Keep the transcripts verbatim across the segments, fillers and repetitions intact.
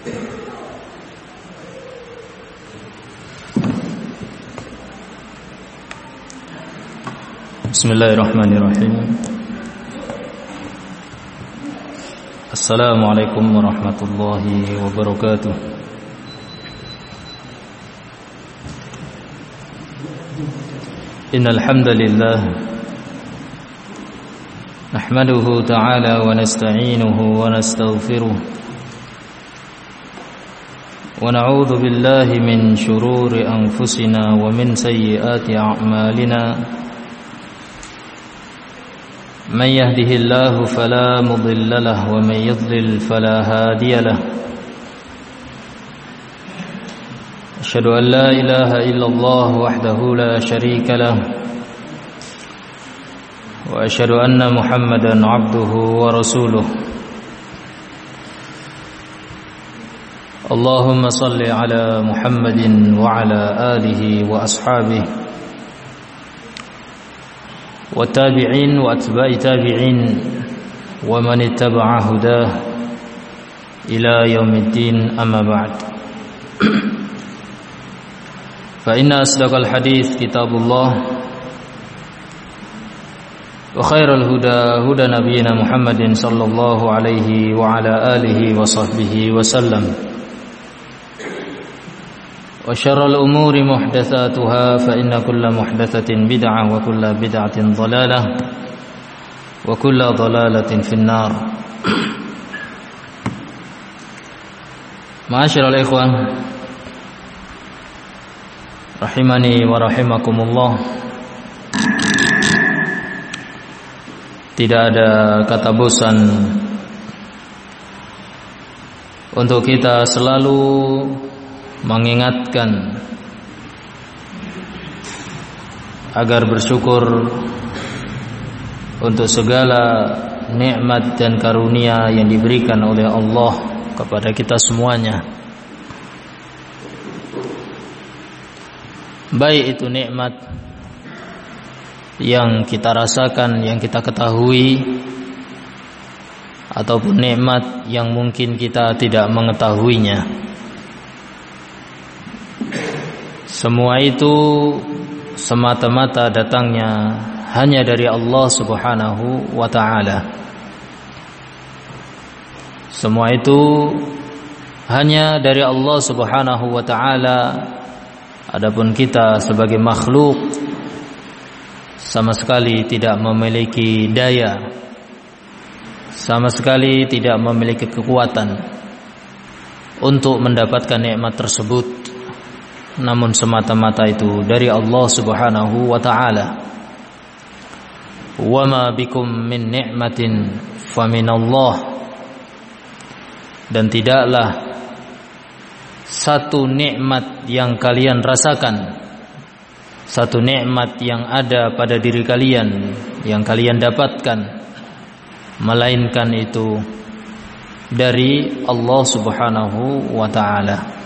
Bismillahirrahmanirrahim. Assalamualaikum warahmatullahi wabarakatuh. Innal hamdalillah nahmaduhu ta'ala wa nasta'inuhu wa nastaghfiruh wa na'udzu billahi min shururi anfusina wa min sayyiati a'malina. من يهده الله فلا مضل له ومن يضلل فلا هادي له أشهد أن لا إله إلا الله وحده لا شريك له وأشهد أن محمدا عبده ورسوله اللهم صل على محمد وعلى آله وأصحابه والتابعين وأتباع تابعين ومن اتبع هداه إلى يوم الدين أما بعد فإن أصدق الحديث كتاب الله وخير الهدى هدى نبينا محمد صلى الله عليه وعلى آله وصحبه وسلم وشر الأمور محدثاتها فإن كل محدثة بدعة وكل بدعة ضلالة وكل ضلالة في النار. Ma'asyiral ikhwan rahimani wa rahimakumullah. Tidak ada kata bosan untuk kita selalu mengingatkan agar bersyukur untuk segala nikmat dan karunia yang diberikan oleh Allah kepada kita semuanya, baik itu nikmat yang kita rasakan, yang kita ketahui, ataupun nikmat yang mungkin kita tidak mengetahuinya. Semua itu semata-mata datangnya hanya dari Allah Subhanahu wa ta'ala. Semua itu hanya dari Allah Subhanahu wa ta'ala. Adapun kita sebagai makhluk sama sekali tidak memiliki daya, sama sekali tidak memiliki kekuatan untuk mendapatkan nikmat tersebut. Namun semata-mata itu dari Allah Subhanahu wa ta'ala. Wa ma bikum min ni'matin faminallah. Dan tidaklah satu nikmat yang kalian rasakan, satu nikmat yang ada pada diri kalian, yang kalian dapatkan, melainkan itu dari Allah Subhanahu wa ta'ala.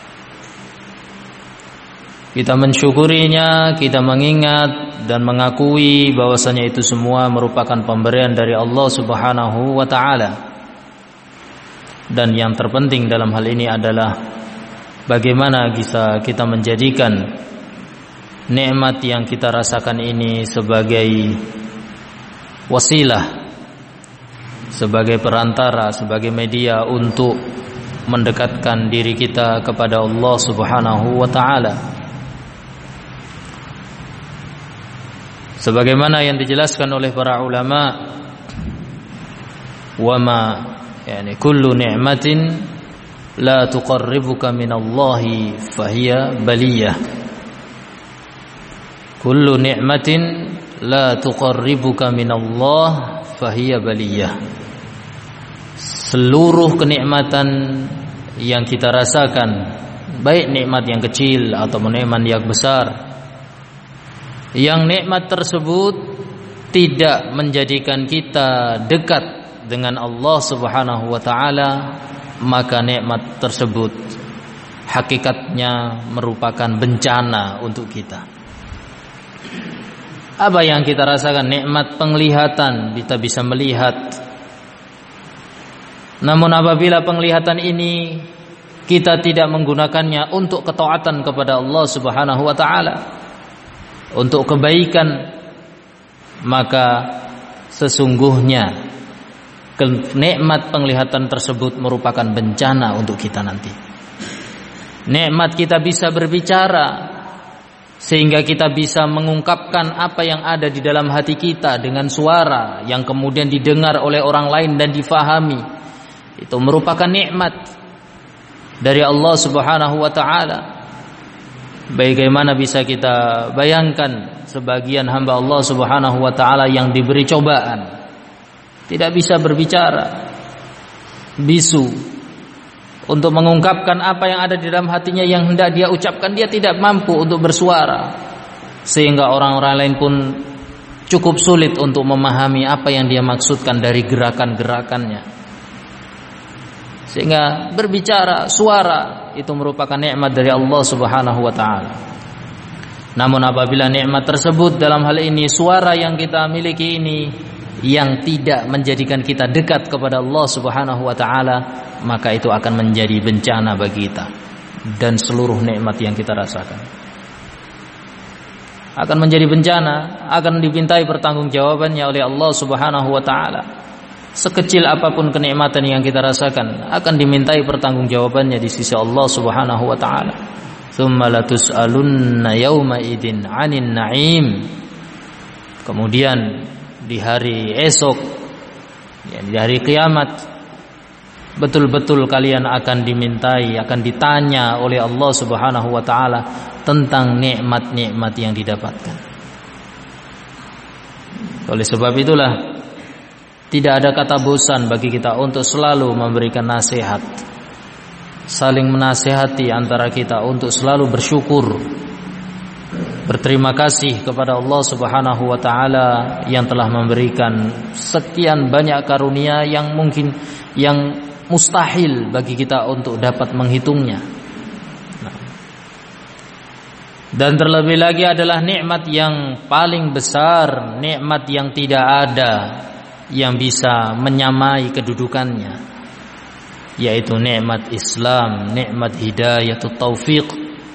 Kita mensyukurinya, kita mengingat dan mengakui bahwasanya itu semua merupakan pemberian dari Allah Subhanahu wa ta'ala. Dan yang terpenting dalam hal ini adalah bagaimana bisa kita menjadikan nikmat yang kita rasakan ini sebagai wasilah, sebagai perantara, sebagai media untuk mendekatkan diri kita kepada Allah Subhanahu wa ta'ala. Sebagaimana yang dijelaskan oleh para ulama, wa ma yani kullu ni'matin la tuqarribuka minallahi fahiya baliyah. Kullu ni'matin la tuqarribuka minallah fahiya baliyah. Seluruh kenikmatan yang kita rasakan, baik nikmat yang kecil atau nikmat yang besar, yang nikmat tersebut tidak menjadikan kita dekat dengan Allah Subhanahu wa ta'ala, maka nikmat tersebut hakikatnya merupakan bencana untuk kita. Apa yang kita rasakan? Nikmat penglihatan, kita bisa melihat. Namun apabila penglihatan ini kita tidak menggunakannya untuk ketaatan kepada Allah Subhanahu wa taala, untuk kebaikan, maka sesungguhnya nikmat penglihatan tersebut merupakan bencana untuk kita nanti. Nikmat kita bisa berbicara, sehingga kita bisa mengungkapkan apa yang ada di dalam hati kita dengan suara yang kemudian didengar oleh orang lain dan difahami. Itu merupakan nikmat dari Allah Subhanahu wa taala. Bagaimana bisa kita bayangkan sebagian hamba Allah Subhanahu wa taala yang diberi cobaan, tidak bisa berbicara, bisu untuk mengungkapkan apa yang ada di dalam hatinya yang hendak dia ucapkan, dia tidak mampu untuk bersuara, sehingga orang-orang lain pun cukup sulit untuk memahami apa yang dia maksudkan dari gerakan-gerakannya. Sehingga berbicara, suara itu merupakan nikmat dari Allah Subhanahu wa taala. Namun apabila nikmat tersebut dalam hal ini suara yang kita miliki ini yang tidak menjadikan kita dekat kepada Allah Subhanahu wa taala, maka itu akan menjadi bencana bagi kita dan seluruh nikmat yang kita rasakan. Akan menjadi bencana, akan dipintai pertanggungjawabannya oleh Allah Subhanahu wa taala. Sekecil apapun kenikmatan yang kita rasakan akan dimintai pertanggungjawabannya di sisi Allah Subhanahu wa taala. Tsumma latus'alunna yauma idzin 'anil na'im. Kemudian di hari esok, ya, di hari kiamat, betul-betul kalian akan dimintai, akan ditanya oleh Allah Subhanahu wa taala tentang nikmat-nikmat yang didapatkan. Oleh sebab itulah tidak ada kata bosan bagi kita untuk selalu memberikan nasihat, saling menasihati antara kita untuk selalu bersyukur, berterima kasih kepada Allah Subhanahu wa taala yang telah memberikan sekian banyak karunia yang mungkin yang mustahil bagi kita untuk dapat menghitungnya. Nah, dan terlebih lagi adalah nikmat yang paling besar, nikmat yang tidak ada yang bisa menyamai kedudukannya, yaitu nikmat Islam, nikmat hidayatut taufiq.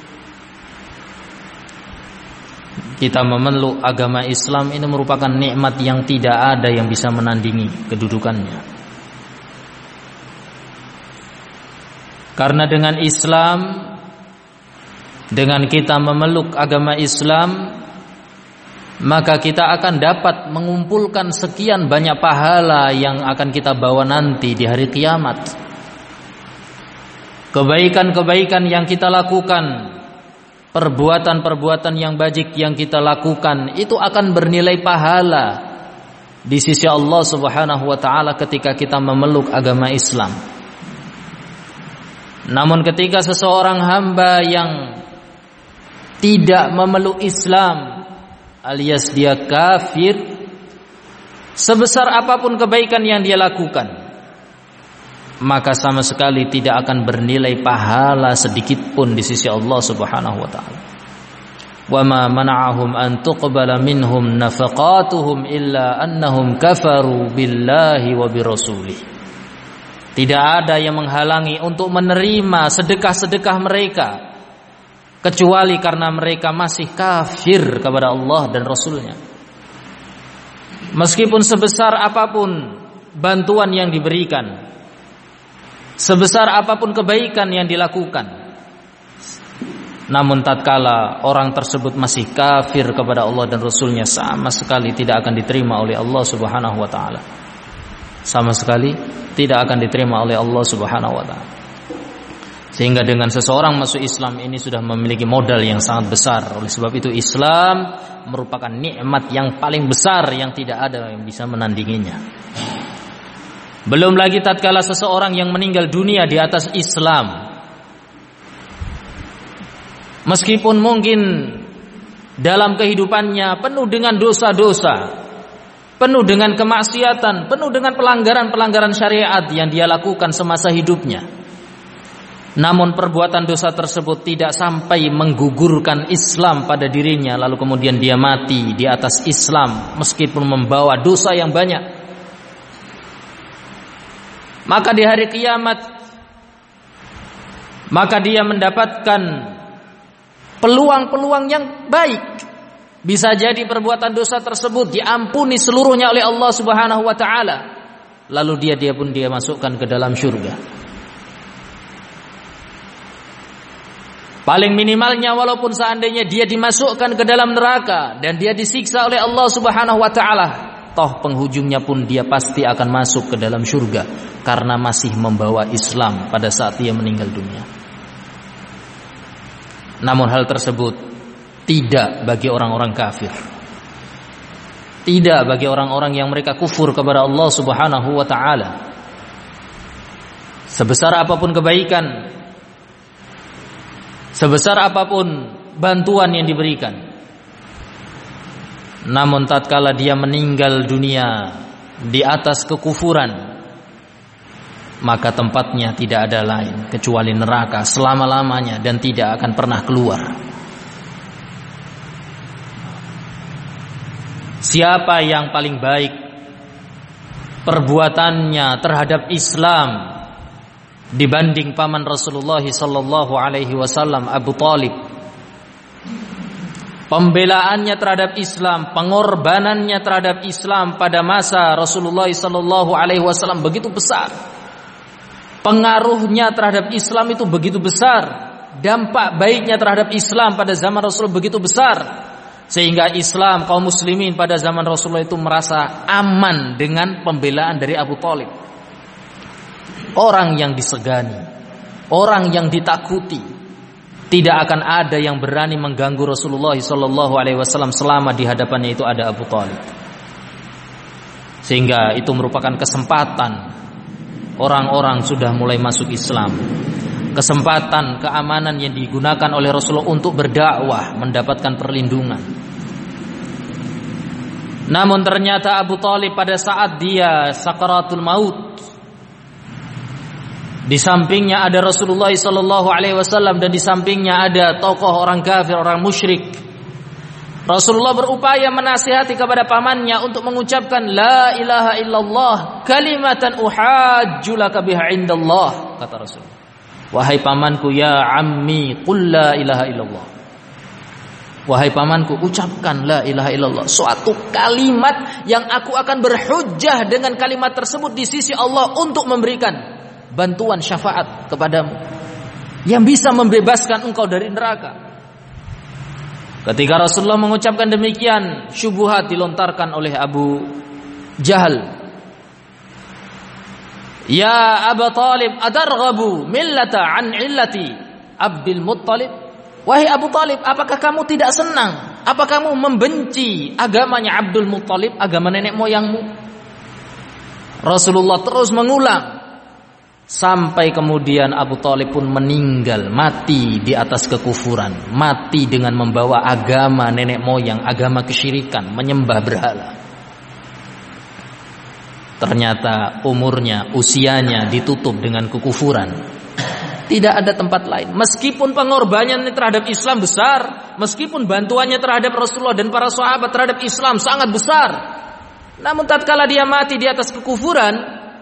Kita memeluk agama Islam ini merupakan nikmat yang tidak ada yang bisa menandingi kedudukannya. Karena dengan Islam, dengan kita memeluk agama Islam, maka kita akan dapat mengumpulkan sekian banyak pahala yang akan kita bawa nanti di hari kiamat. Kebaikan-kebaikan yang kita lakukan, perbuatan-perbuatan yang baik yang kita lakukan, itu akan bernilai pahala di sisi Allah Subhanahu wa taala ketika kita memeluk agama Islam. Namun ketika seseorang hamba yang tidak memeluk Islam, alias dia kafir, sebesar apapun kebaikan yang dia lakukan, maka sama sekali tidak akan bernilai pahala sedikit pun di sisi Allah Subhanahu wa taala. Wa ma mana'ahum an tuqbala minhum nafaqatuhum illa annahum kafaru billahi wa birrasulih. Tidak ada yang menghalangi untuk menerima sedekah-sedekah mereka kecuali karena mereka masih kafir kepada Allah dan Rasulnya. Meskipun sebesar apapun bantuan yang diberikan, sebesar apapun kebaikan yang dilakukan, namun tatkala orang tersebut masih kafir kepada Allah dan Rasulnya, sama sekali tidak akan diterima oleh Allah Subhanahu wa ta'ala. Sama sekali tidak akan diterima oleh Allah Subhanahu wa ta'ala. Sehingga dengan seseorang masuk Islam ini sudah memiliki modal yang sangat besar. Oleh sebab itu Islam merupakan nikmat yang paling besar yang tidak ada yang bisa menandinginya. Belum lagi tatkala seseorang yang meninggal dunia di atas Islam, meskipun mungkin dalam kehidupannya penuh dengan dosa-dosa, penuh dengan kemaksiatan, penuh dengan pelanggaran-pelanggaran syariat yang dia lakukan semasa hidupnya, namun perbuatan dosa tersebut tidak sampai menggugurkan Islam pada dirinya, lalu kemudian dia mati di atas Islam meskipun membawa dosa yang banyak. Maka di hari kiamat, maka dia mendapatkan peluang-peluang yang baik. Bisa jadi perbuatan dosa tersebut diampuni seluruhnya oleh Allah Subhanahu wa taala. Lalu dia dia pun dia masukkan ke dalam surga. Paling minimalnya walaupun seandainya dia dimasukkan ke dalam neraka dan dia disiksa oleh Allah Subhanahu wa taala, toh penghujungnya pun dia pasti akan masuk ke dalam surga karena masih membawa Islam pada saat dia meninggal dunia. Namun hal tersebut tidak bagi orang-orang kafir. Tidak bagi orang-orang yang mereka kufur kepada Allah Subhanahu wa taala. Sebesar apapun kebaikan, sebesar apapun bantuan yang diberikan, namun tatkala dia meninggal dunia di atas kekufuran, maka tempatnya tidak ada lain kecuali neraka selama-lamanya dan tidak akan pernah keluar. Siapa yang paling baik perbuatannya terhadap Islam dibanding paman Rasulullah sallallahu alaihi wasallam, Abu Thalib? Pembelaannya terhadap Islam, pengorbanannya terhadap Islam pada masa Rasulullah sallallahu alaihi wasallam begitu besar. Pengaruhnya terhadap Islam itu begitu besar. Dampak baiknya terhadap Islam pada zaman Rasul begitu besar, sehingga Islam, kaum muslimin pada zaman Rasulullah itu merasa aman dengan pembelaan dari Abu Thalib. Orang yang disegani, orang yang ditakuti, tidak akan ada yang berani mengganggu Rasulullah sallallahu alaihi wasallam selama di hadapannya itu ada Abu Thalib. Sehingga itu merupakan kesempatan orang-orang sudah mulai masuk Islam. Kesempatan keamanan yang digunakan oleh Rasulullah untuk berdakwah, mendapatkan perlindungan. Namun ternyata Abu Thalib pada saat dia sakaratul maut, di sampingnya ada Rasulullah sallallahu alaihi wasallam dan di sampingnya ada tokoh orang kafir, orang musyrik. Rasulullah berupaya menasihati kepada pamannya untuk mengucapkan la ilaha illallah kalimatan uhajju laka biha indallah, kata Rasulullah. Wahai pamanku, ya ammi qul la ilaha illallah. Wahai pamanku, ucapkan la ilaha illallah, suatu kalimat yang aku akan berhujjah dengan kalimat tersebut di sisi Allah untuk memberikan bantuan syafaat kepadamu yang bisa membebaskan engkau dari neraka. Ketika Rasulullah mengucapkan demikian, syubhat dilontarkan oleh Abu Jahal. Ya Abu Thalib, adarghabu millata an illati Abdul Muttalib. Wahai Abu Thalib, apakah kamu tidak senang? Apa kamu membenci agamanya Abdul Muttalib, agama nenek moyangmu? Rasulullah terus mengulang sampai kemudian Abu Thalib pun meninggal, mati di atas kekufuran, mati dengan membawa agama nenek moyang, agama kesyirikan, menyembah berhala. Ternyata umurnya, usianya ditutup dengan kekufuran. Tidak ada tempat lain. Meskipun pengorbanannya terhadap Islam besar, meskipun bantuannya terhadap Rasulullah dan para sahabat terhadap Islam sangat besar, namun tatkala dia mati di atas kekufuran,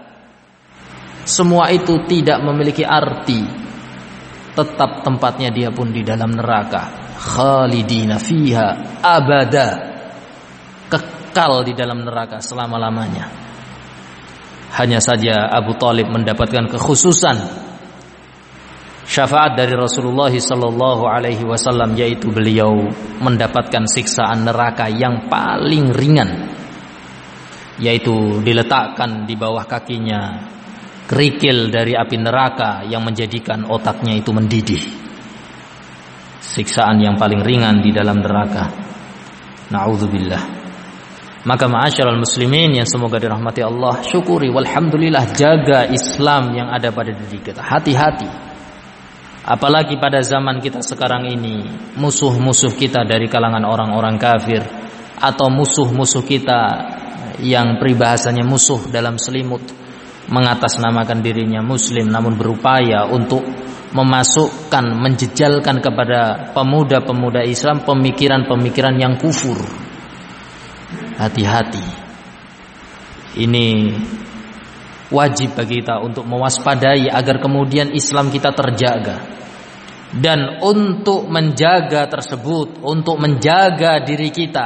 semua itu tidak memiliki arti. Tetap tempatnya dia pun di dalam neraka. Khalidina fiha abada. Kekal di dalam neraka selama-lamanya. Hanya saja Abu Thalib mendapatkan kekhususan syafaat dari Rasulullah sallallahu alaihi wasallam, yaitu beliau mendapatkan siksaan neraka yang paling ringan, yaitu diletakkan di bawah kakinya kerikil dari api neraka yang menjadikan otaknya itu mendidih. Siksaan yang paling ringan di dalam neraka. Na'udzubillah. Maka ma'asyiral muslimin yang semoga dirahmati Allah, syukuri walhamdulillah, jaga Islam yang ada pada diri kita. Hati-hati. Apalagi pada zaman kita sekarang ini, musuh-musuh kita dari kalangan orang-orang kafir atau musuh-musuh kita yang peribahasanya musuh dalam selimut, mengatasnamakan dirinya muslim namun berupaya untuk memasukkan, menjejalkan kepada pemuda-pemuda Islam pemikiran-pemikiran yang kufur. Hati-hati. Ini Wajib bagi kita untuk mewaspadai agar kemudian Islam kita terjaga. Dan untuk menjaga tersebut, untuk menjaga diri kita,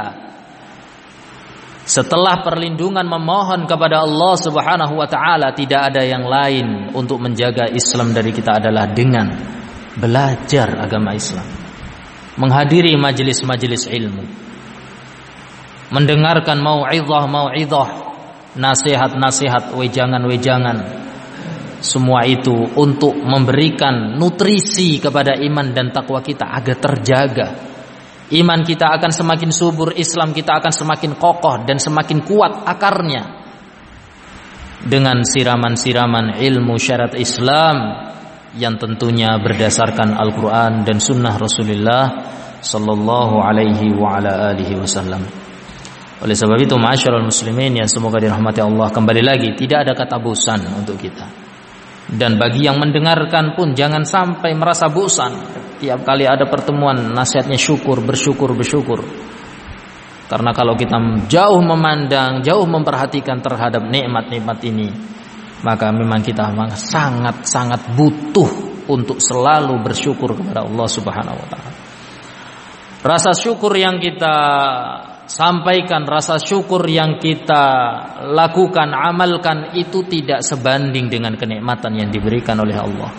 setelah perlindungan memohon kepada Allah Subhanahu wa taala, tidak ada yang lain untuk menjaga Islam dari kita adalah dengan belajar agama Islam, menghadiri majelis-majelis ilmu, mendengarkan mau'izah-mau'izah, nasihat-nasihat, wejangan-wejangan. Semua itu untuk memberikan nutrisi kepada iman dan takwa kita agar terjaga. Iman kita akan semakin subur, Islam kita akan semakin kokoh dan semakin kuat akarnya dengan siraman-siraman ilmu syariat Islam yang tentunya berdasarkan Al-Quran dan Sunnah Rasulullah Sallallahu Alaihi wa ala alihi Wasallam. Oleh sebab itu, ma'asyiral muslimin yang semoga dirahmati Allah, kembali lagi tidak ada kata bosan untuk kita. Dan bagi yang mendengarkan pun jangan sampai merasa bosan. Tiap kali ada pertemuan nasihatnya syukur, bersyukur, bersyukur. Karena kalau kita jauh memandang, jauh memperhatikan terhadap nikmat-nikmat ini, maka memang kita sangat-sangat butuh untuk selalu bersyukur kepada Allah Subhanahu wa taala. Rasa syukur yang kita sampaikan, rasa syukur yang kita lakukan, amalkan itu tidak sebanding dengan kenikmatan yang diberikan oleh Allah.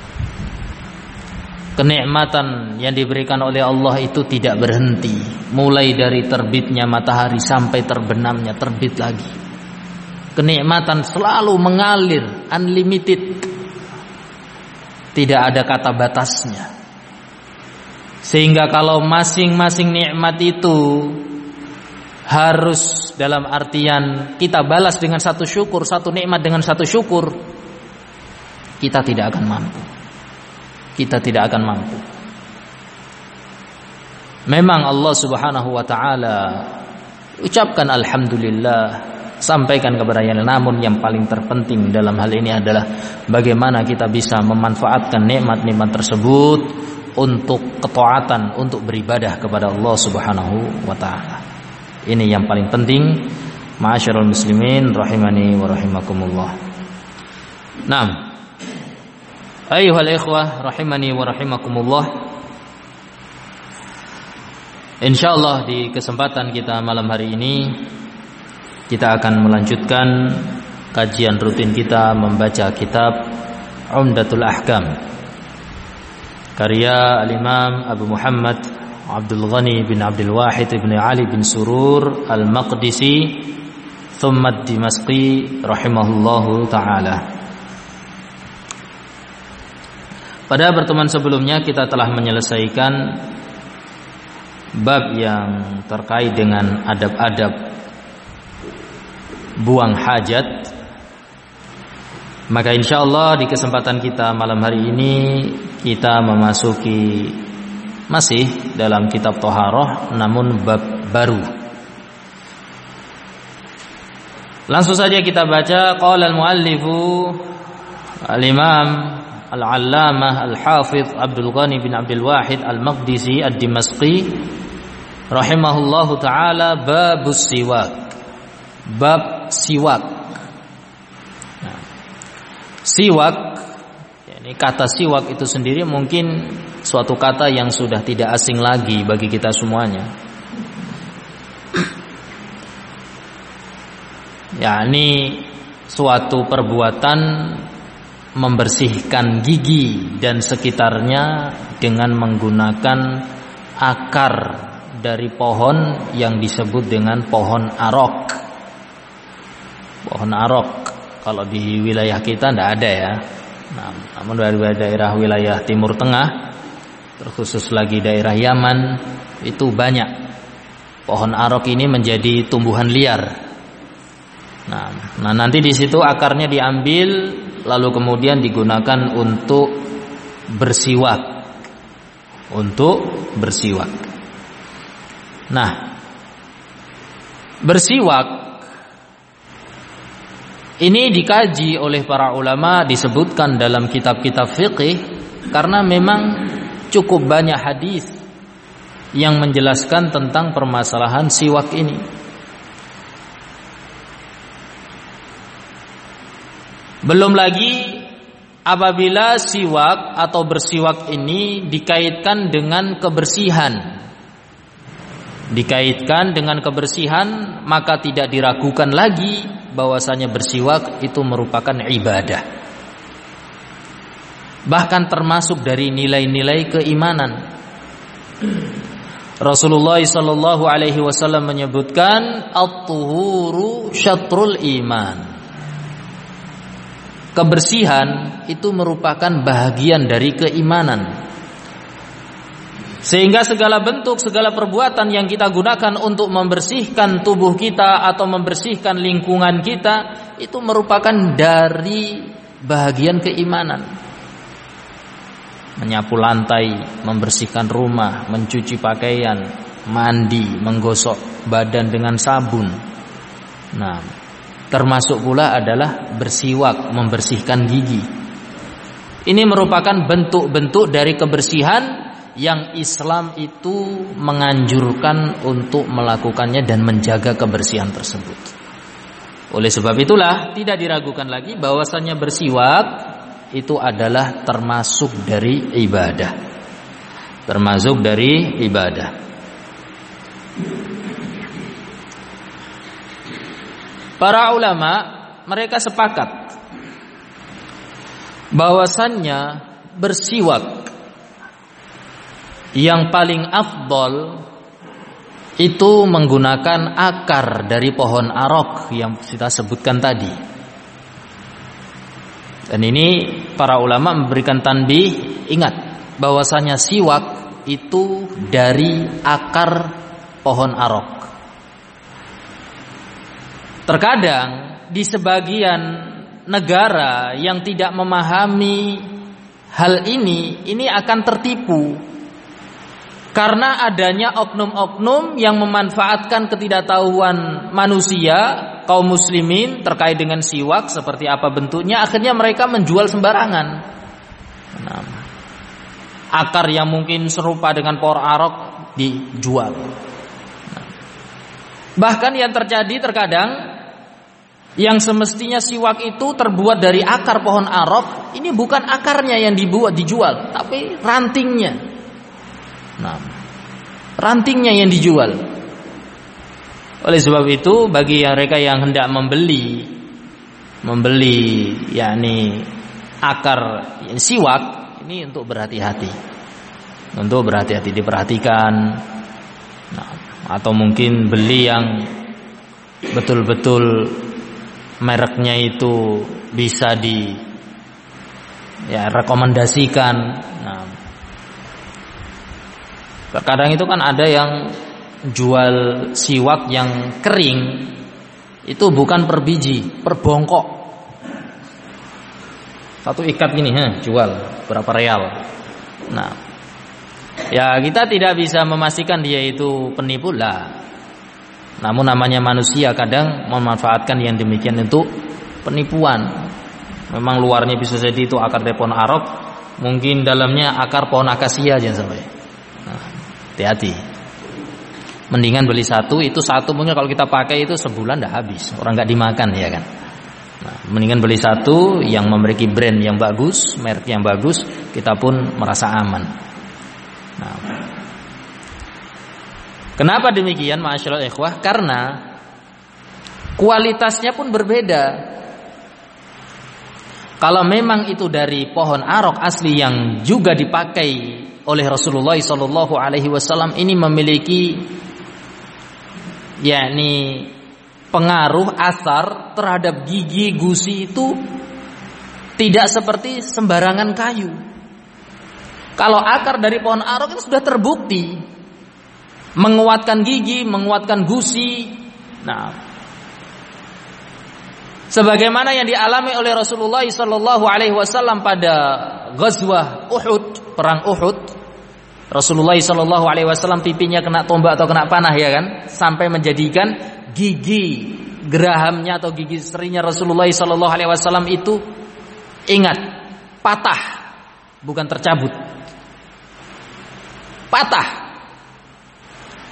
Kenikmatan yang diberikan oleh Allah itu tidak berhenti, mulai dari terbitnya matahari sampai terbenamnya terbit lagi. Kenikmatan selalu mengalir, unlimited, tidak ada kata batasnya. Sehingga kalau masing-masing nikmat itu harus dalam artian kita balas dengan satu syukur, satu nikmat dengan satu syukur, kita tidak akan mampu. Kita tidak akan mampu. Memang Allah Subhanahu wa taala ucapkan alhamdulillah, sampaikan kepada yang, namun yang paling terpenting dalam hal ini adalah bagaimana kita bisa memanfaatkan nikmat-nikmat tersebut untuk ketaatan, untuk beribadah kepada Allah Subhanahu wa taala. Ini yang paling penting, ma'asyiral muslimin rahimani wa rahimakumullah. Naam. Ayyuhal ikhwah rahimani wa rahimakumullah. Insyaallah di kesempatan kita malam hari ini kita akan melanjutkan kajian rutin kita membaca kitab Umdatul Ahkam karya Al-Imam Abu Muhammad Abdul Ghani bin Abdul Wahid bin Ali bin Surur Al-Maqdisi thumma Ad-Dimashqi rahimahullahu ta'ala. Pada pertemuan sebelumnya kita telah menyelesaikan bab yang terkait dengan adab-adab buang hajat. Maka insyaallah di kesempatan kita malam hari ini kita memasuki masih dalam kitab Thaharah namun bab baru. Langsung saja kita baca. Qala al-muallifu al-imam al-allamah al-hafidh Abdul Ghani bin Abdul Wahid al-Maqdisi ad-Dimashqi rahimahullahu taala, babus siwak. Bab siwak. Nah, siwak, ini kata siwak itu sendiri mungkin suatu kata yang sudah tidak asing lagi bagi kita semuanya. yakni suatu perbuatan membersihkan gigi dan sekitarnya dengan menggunakan akar dari pohon yang disebut dengan pohon arok. Pohon arok kalau di wilayah kita tidak ada ya. Nah, namun dari daerah wilayah Timur Tengah, terkhusus lagi daerah Yaman, itu banyak. Pohon arok ini menjadi tumbuhan liar. Nah, nah nanti di situ akarnya diambil, lalu kemudian digunakan untuk bersiwak, untuk bersiwak. Nah, bersiwak ini dikaji oleh para ulama, disebutkan dalam kitab-kitab fiqih karena memang cukup banyak hadis yang menjelaskan tentang permasalahan siwak ini. Belum lagi apabila siwak atau bersiwak ini dikaitkan dengan kebersihan. Dikaitkan dengan kebersihan, maka tidak diragukan lagi bahwasanya bersiwak itu merupakan ibadah. Bahkan termasuk dari nilai-nilai keimanan. Rasulullah sallallahu alaihi wasallam menyebutkan at-tuhuru syatrul iman. Kebersihan itu merupakan bahagian dari keimanan. Sehingga segala bentuk, segala perbuatan yang kita gunakan untuk membersihkan tubuh kita atau membersihkan lingkungan kita, itu merupakan dari bahagian keimanan. Menyapu lantai, membersihkan rumah, mencuci pakaian, mandi, menggosok badan dengan sabun. Nah, termasuk pula adalah bersiwak, membersihkan gigi. Ini merupakan bentuk-bentuk dari kebersihan yang Islam itu menganjurkan untuk melakukannya dan menjaga kebersihan tersebut. Oleh sebab itulah tidak diragukan lagi bahwasanya bersiwak itu adalah termasuk dari ibadah. Termasuk dari ibadah. Para ulama mereka sepakat bahwasannya bersiwak yang paling afdol itu menggunakan akar dari pohon arok yang kita sebutkan tadi. Dan ini para ulama memberikan tanbih, ingat bahwasanya siwak itu dari akar pohon arok. Terkadang di sebagian negara yang tidak memahami hal ini, ini akan tertipu. Karena adanya oknum-oknum yang memanfaatkan ketidaktahuan manusia, kaum muslimin terkait dengan siwak seperti apa bentuknya, akhirnya mereka menjual sembarangan. Nah, akar yang mungkin serupa dengan pohon arok dijual. Nah, bahkan yang terjadi terkadang yang semestinya siwak itu terbuat dari akar pohon arok, ini bukan akarnya yang dibuat dijual, tapi rantingnya. Nah, rantingnya yang dijual. Oleh sebab itu, bagi mereka yang hendak membeli, membeli, yakni akar siwak, ini untuk berhati-hati, untuk berhati-hati, diperhatikan. Nah, atau mungkin beli yang betul-betul mereknya itu bisa di, ya, rekomendasikan. Nah, terkadang itu kan ada yang jual siwak yang kering, itu bukan per biji, per bongkok. Satu ikat gini, ha, jual berapa real. Nah, ya kita tidak bisa memastikan dia itu penipu lah. Namun namanya manusia kadang memanfaatkan yang demikian untuk penipuan. Memang luarnya bisa jadi itu akar dari pohon arok, mungkin dalamnya akar pohon akasia aja sampai. Hati-hati. Mendingan beli satu, itu satu mungkin kalau kita pakai itu sebulan dah habis, orang nggak dimakan, ya kan. Nah, mendingan beli satu yang memiliki brand yang bagus, merek yang bagus, kita pun merasa aman. Nah, kenapa demikian, ma'asyiral ikhwah? Karena kualitasnya pun berbeda. Kalau memang itu dari pohon arok asli yang juga dipakai oleh Rasulullah sallallahu alaihi wasallam, ini memiliki yakni pengaruh asar terhadap gigi, gusi itu tidak seperti sembarangan kayu. Kalau akar dari pohon arok itu sudah terbukti menguatkan gigi, menguatkan gusi. Nah, sebagaimana yang dialami oleh Rasulullah sallallahu alaihi wasallam pada ghazwah Uhud, perang Uhud. Rasulullah sallallahu alaihi wasallam pipinya kena tombak atau kena panah, ya kan, sampai menjadikan gigi gerahamnya atau gigi serinya Rasulullah sallallahu alaihi wasallam itu, ingat, patah, bukan tercabut. Patah.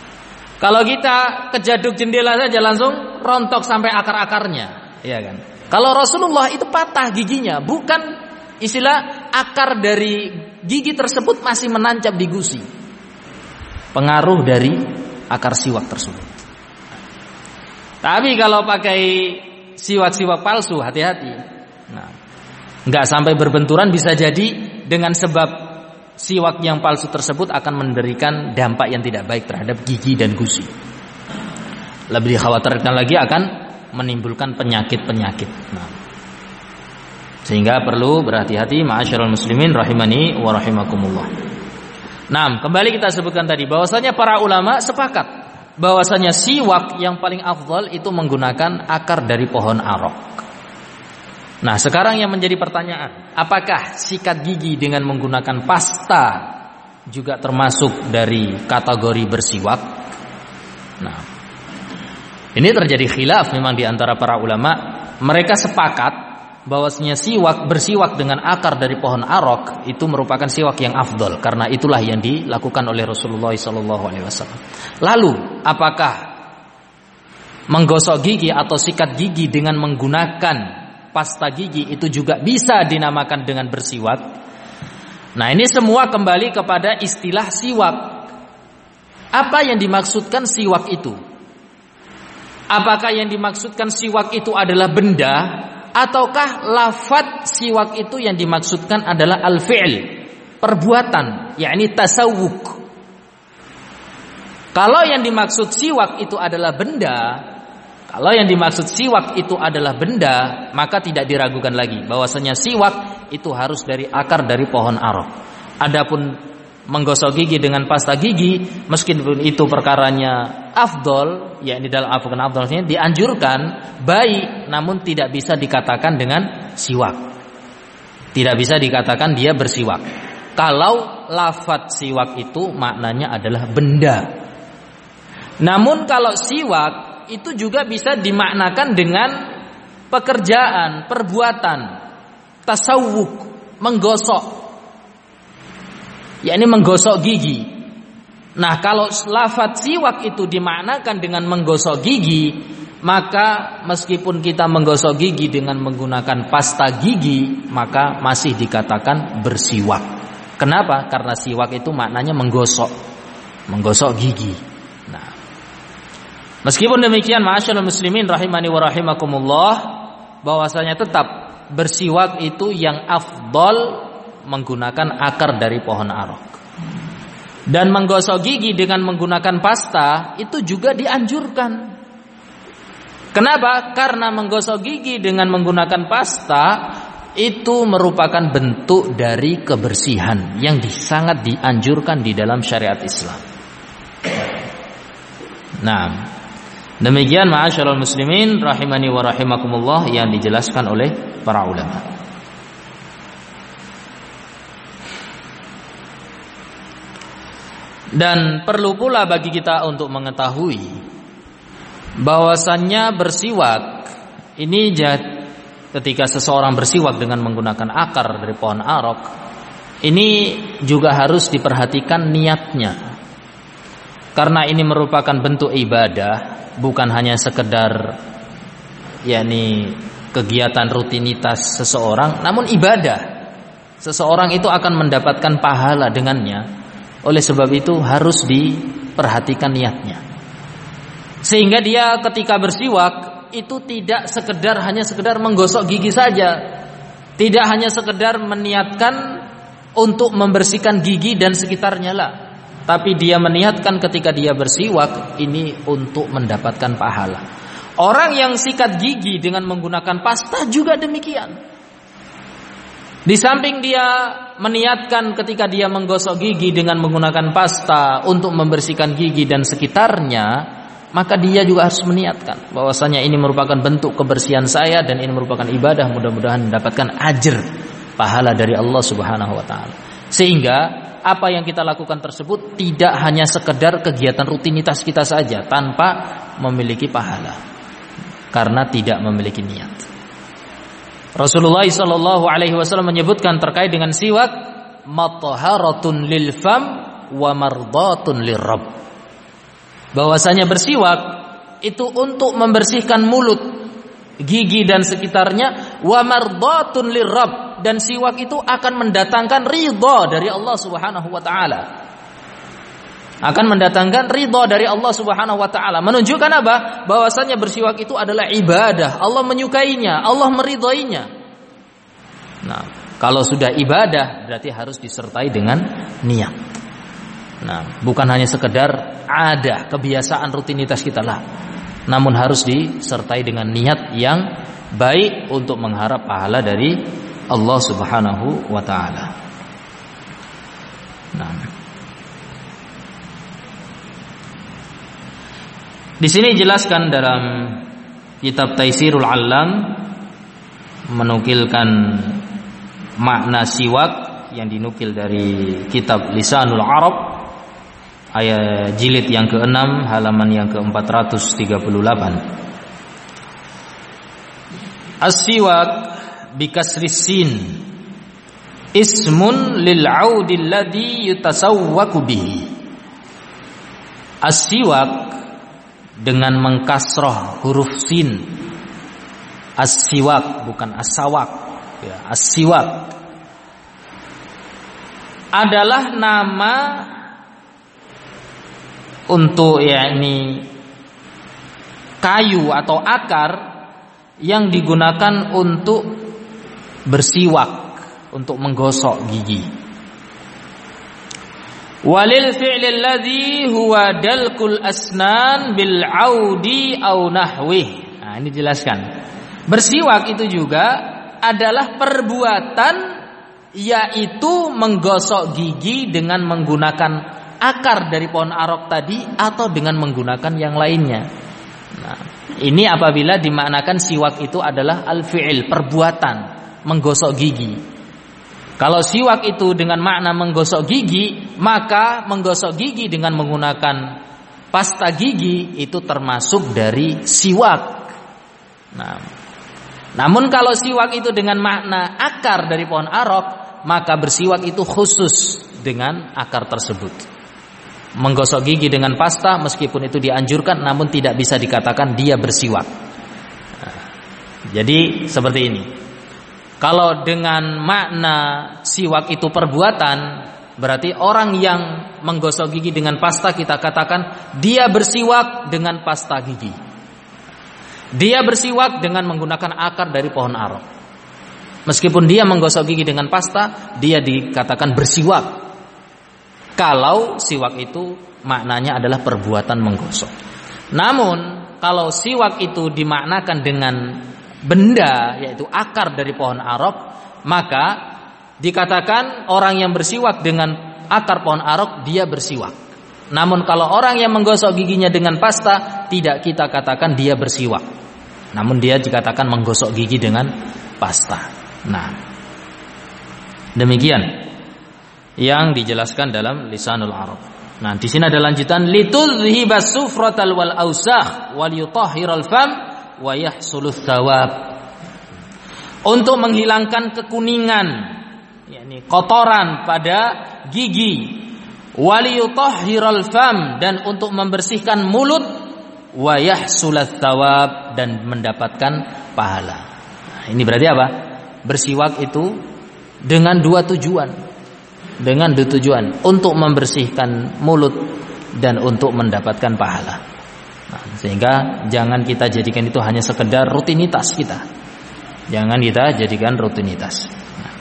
Kalau kita kejaduk jendela saja langsung rontok sampai akar-akarnya, ya kan. Kalau Rasulullah itu patah giginya, bukan istilah akar dari gigi tersebut masih menancap di gusi. Pengaruh dari akar siwak tersebut. Tapi kalau pakai siwak-siwak palsu, hati-hati. Nah, nggak sampai berbenturan, bisa jadi dengan sebab siwak yang palsu tersebut akan memberikan dampak yang tidak baik terhadap gigi dan gusi. Lebih dikhawatirkan lagi akan menimbulkan penyakit-penyakit. Nah, sehingga perlu berhati-hati, ma'asyiral muslimin rahimani wa rahimakumullah. Nah, kembali kita sebutkan tadi bahwasanya para ulama sepakat bahwasanya siwak yang paling afdal itu menggunakan akar dari pohon arok. Nah, sekarang yang menjadi pertanyaan, apakah sikat gigi dengan menggunakan pasta juga termasuk dari kategori bersiwak? Nah, ini terjadi khilaf memang di antara para ulama. Mereka sepakat bahwasanya siwak bersiwak dengan akar dari pohon arok itu merupakan siwak yang afdal, karena itulah yang dilakukan oleh Rasulullah shallallahu alaihi wasallam. Lalu, apakah menggosok gigi atau sikat gigi dengan menggunakan pasta gigi itu juga bisa dinamakan dengan bersiwak? Nah, ini semua kembali kepada istilah siwak. Apa yang dimaksudkan siwak itu? Apakah yang dimaksudkan siwak itu adalah benda, ataukah lafadz siwak itu yang dimaksudkan adalah al-fi'l, perbuatan, yakni tasawwuk? Kalau yang dimaksud siwak itu adalah benda, Kalau yang dimaksud siwak itu adalah benda, maka tidak diragukan lagi bahwasanya siwak itu harus dari akar dari pohon arok. Adapun menggosok gigi dengan pasta gigi, meskipun itu perkaranya afdol, yakni dalam afdol afdolnya dianjurkan, baik, namun tidak bisa dikatakan dengan siwak. Tidak bisa dikatakan dia bersiwak. Kalau lafadz siwak itu maknanya adalah benda. Namun kalau siwak itu juga bisa dimaknakan dengan pekerjaan, perbuatan, tasawwuk, menggosok, yakni menggosok gigi. Nah, kalau lafadz siwak itu dimaknakan dengan menggosok gigi, maka meskipun kita menggosok gigi dengan menggunakan pasta gigi, maka masih dikatakan bersiwak. Kenapa? Karena siwak itu maknanya menggosok, menggosok gigi. Nah, meskipun demikian, ma'asyiral muslimin rahimani wa rahimakumullah, bahwasanya tetap bersiwak itu yang afdal menggunakan akar dari pohon arok. Dan menggosok gigi dengan menggunakan pasta itu juga dianjurkan. Kenapa? Karena menggosok gigi dengan menggunakan pasta itu merupakan bentuk dari kebersihan yang sangat dianjurkan di dalam syariat Islam. Nah, demikian ma'asyiral muslimin rahimani wa rahimakumullah yang dijelaskan oleh para ulama. Dan perlu pula bagi kita untuk mengetahui bahwasannya bersiwak ini ketika seseorang bersiwak dengan menggunakan akar dari pohon arok, ini juga harus diperhatikan niatnya. Karena ini merupakan bentuk ibadah, bukan hanya sekedar yakni kegiatan rutinitas seseorang, namun ibadah. Seseorang itu akan mendapatkan pahala dengannya. Oleh sebab itu harus diperhatikan niatnya. Sehingga dia ketika bersiwak itu tidak sekedar hanya sekedar menggosok gigi saja. Tidak hanya sekedar meniatkan untuk membersihkan gigi dan sekitarnya lah. Tapi dia meniatkan ketika dia bersiwak ini untuk mendapatkan pahala. Orang yang sikat gigi dengan menggunakan pasta juga demikian. Di samping dia meniatkan ketika dia menggosok gigi dengan menggunakan pasta untuk membersihkan gigi dan sekitarnya, maka dia juga harus meniatkan bahwasanya ini merupakan bentuk kebersihan saya dan ini merupakan ibadah, mudah-mudahan mendapatkan ajr, pahala dari Allah Subhanahu wa taala. Sehingga apa yang kita lakukan tersebut tidak hanya sekedar kegiatan rutinitas kita saja tanpa memiliki pahala, karena tidak memiliki niat. Rasulullah sallallahu alaihi wasallam menyebutkan terkait dengan siwak, mathaharatun lil fam wa mardatun lirrabb. Bahwasanya bersiwak itu untuk membersihkan mulut, gigi dan sekitarnya, wa mardatun lirrabb, dan siwak itu akan mendatangkan ridha dari Allah Subhanahu wa taala. Akan mendatangkan ridha dari Allah Subhanahu wa taala. Menunjukkan apa? Bahwasanya bersiwak itu adalah ibadah. Allah menyukainya, Allah meridhoinya. Nah, kalau sudah ibadah berarti harus disertai dengan niat. Nah, bukan hanya sekedar ada kebiasaan rutinitas kita lah. Namun harus disertai dengan niat yang baik untuk mengharap pahala dari Allah Subhanahu wa taala. Nah, di sini jelaskan dalam kitab Taisirul Allam menukilkan makna siwak yang dinukil dari kitab Lisanul Arab ayat jilid yang keenam halaman yang ke empat ratus tiga puluh delapan. As-siwak bikasris sin ismun lil 'audi alladhi yutasawwaku bihi. As-siwak dengan mengkasroh huruf sin. As-siwak bukan as-sawak ya, as-siwak adalah nama untuk yakni kayu atau akar yang digunakan untuk bersiwak, untuk menggosok gigi. Walil fi'li alladhi huwa dalkul asnan bil 'audi aw nahwih. Nah, ini jelaskan. Bersiwak itu juga adalah perbuatan, yaitu menggosok gigi dengan menggunakan akar dari pohon arok tadi atau dengan menggunakan yang lainnya. Nah, ini apabila dimaknakan siwak itu adalah al-fi'il, perbuatan menggosok gigi. Kalau siwak itu dengan makna menggosok gigi, maka menggosok gigi dengan menggunakan pasta gigi itu termasuk dari siwak. Nah, namun kalau siwak itu dengan makna akar dari pohon arok, maka bersiwak itu khusus dengan akar tersebut. Menggosok gigi dengan pasta meskipun itu dianjurkan, namun tidak bisa dikatakan dia bersiwak. Nah, jadi seperti ini. Kalau dengan makna siwak itu perbuatan, berarti orang yang menggosok gigi dengan pasta kita katakan dia bersiwak dengan pasta gigi. Dia bersiwak dengan menggunakan akar dari pohon arok. Meskipun dia menggosok gigi dengan pasta, dia dikatakan bersiwak. Kalau siwak itu maknanya adalah perbuatan menggosok. Namun kalau siwak itu dimaknakan dengan benda, yaitu akar dari pohon arok, maka dikatakan orang yang bersiwak dengan akar pohon arok dia bersiwak. Namun kalau orang yang menggosok giginya dengan pasta, tidak kita katakan dia bersiwak, namun dia dikatakan menggosok gigi dengan pasta. Nah, demikian yang dijelaskan dalam Lisanul Arab. Nah, di sini ada lanjutan, litudhhibas sufratal wal ausakh wal yutahhiral fam wa yahsulus thawab. Untuk menghilangkan kekuningan, yakni kotoran pada gigi, wal yutahhiral fam, dan untuk membersihkan mulut, wa yahsulus thawab, dan mendapatkan pahala. Nah, ini berarti apa? Bersiwak itu dengan dua tujuan. Dengan dua tujuan, untuk membersihkan mulut dan untuk mendapatkan pahala. Nah, sehingga jangan kita jadikan itu hanya sekedar rutinitas kita. Jangan kita jadikan rutinitas. Nah,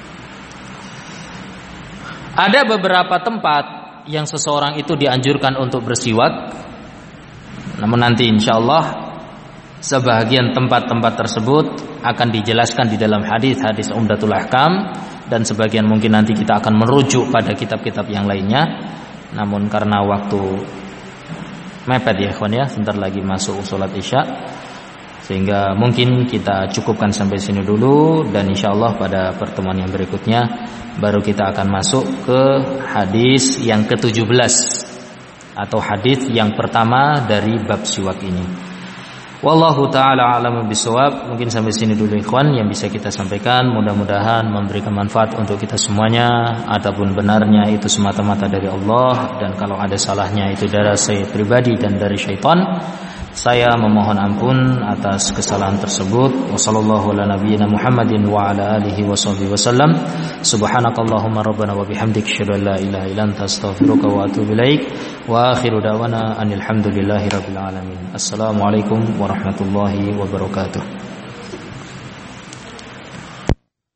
ada beberapa tempat yang seseorang itu dianjurkan untuk bersiwak. Namun nanti insyaallah sebahagian tempat-tempat tersebut akan dijelaskan di dalam hadis-hadis Umdatul Ahkam, dan sebagian mungkin nanti kita akan merujuk pada kitab-kitab yang lainnya. Namun karena waktu mepet ya ikhwan ya, sebentar lagi masuk sholat isya, sehingga mungkin kita cukupkan sampai sini dulu, dan insyaallah pada pertemuan yang berikutnya baru kita akan masuk ke hadis yang ke tujuh belas atau hadis yang pertama dari bab siwak ini. Wallahu ta'ala a'lamu bishawab. Mungkin sampai sini dulu ikhwan yang bisa kita sampaikan. Mudah-mudahan memberikan manfaat untuk kita semuanya. Adapun benarnya itu semata-mata dari Allah, dan kalau ada salahnya itu dari saya pribadi dan dari syaitan. Saya memohon ampun atas kesalahan tersebut. Wassallallahu ala nabiyyina Muhammadin wa ala alihi washabbihi wasallam. Subhanakallahumma rabbana wa bihamdika asyhadu an la ilaha illa anta astaghfiruka wa atubu ilaik. Wa akhiru da'wana anil hamdulillahi rabbil alamin. Assalamualaikum warahmatullahi wabarakatuh.